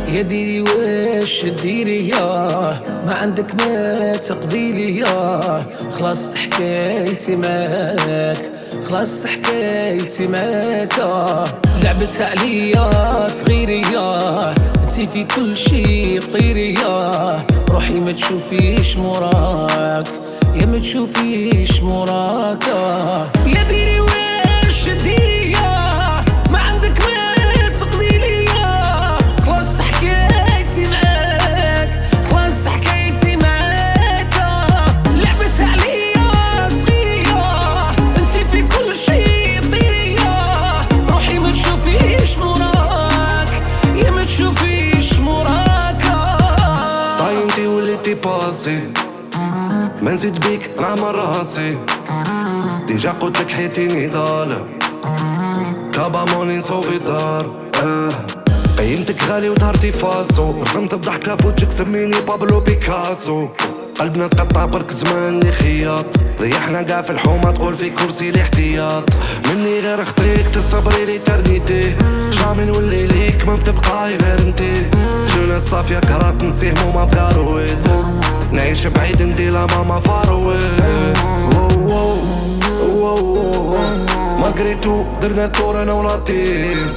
يا ديري واش ديري ياه، ما عندك ما تقضي لي ياه. خلاص حكايتي معاك، خلاص حكايتي معاك. لعبت عليا صغيري ياه، انتي في كل شي طيري ياه. روحي ما تشوفيش موراك، يا ما تشوفيش موراك. يا ديري واش ديري ياه، ما عندك ما تقضي لي ياه. خلاص حكايتي معاك، خلاص حكايتي معاك. لعبت عليا صغيري ياه، انتي في كل شي طيري ياه. روحي ما تشوفيش موراك، يا ما تشوفيش موراك. صاي انتي وليتي باسي، ما نزيد بيك نعمل راسي. ديجا قلتلك حياتي نضالة، كابا موني نصوفي دار. قيمتك غالي وطهرتي فالصو، رسمت بضحكة فوتشك سميني بابلو بيكاسو. قلبنا تقطع برك زمان لي خياط، ريحنا قاع في الحومة تقول في كرسي الاحتياط. مني غير خطيك تصبري لي ترنيتي، جامي نولي ليك ما بتبقاي غير انتي. جوناس طافية كرات نسيهم وما بقى رويد، نعيش بعيد انتي لا ماما فارويد. ماغريتو درنا الطور انا ولاتين،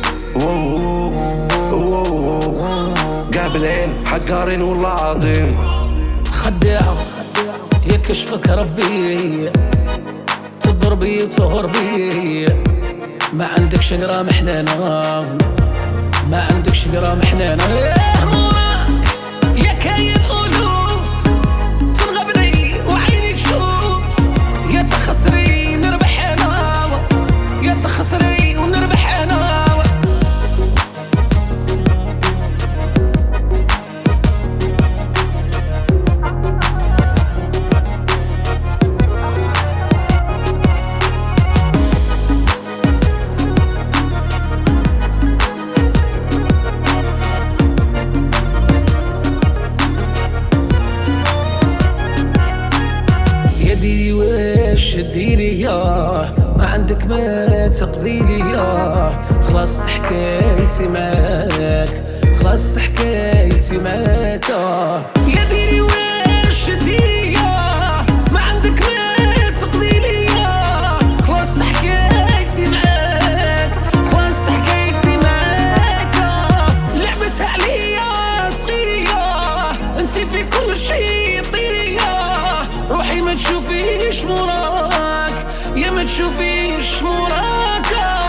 قاع بالعين حقارين والله عظيم. خداعة يكشفك ربي، تضر بي وتهر بي. ما عندكش غرام حنانة، ما عندكش غرام حنانة. يا كاين ألوف تنغبني وعينيك شوف. يا تخسري نربح أنا، يا تخسري ونربح أنا. ديري واش ديري ياه، ما عندك ما تقضي لي ياه. خلاص حكايتي معاك، خلاص حكايتي معاك. يا ديري واش ديري ياه، ما عندك ما تقضي لي ياه. خلاص حكايتي معاك، خلاص حكايتي معاك. لعبت عليا صغيري ياه، انتي في كل شي طيري ياه. روحي ما تشوفيش موراك، يا ما تشوفيش موراك.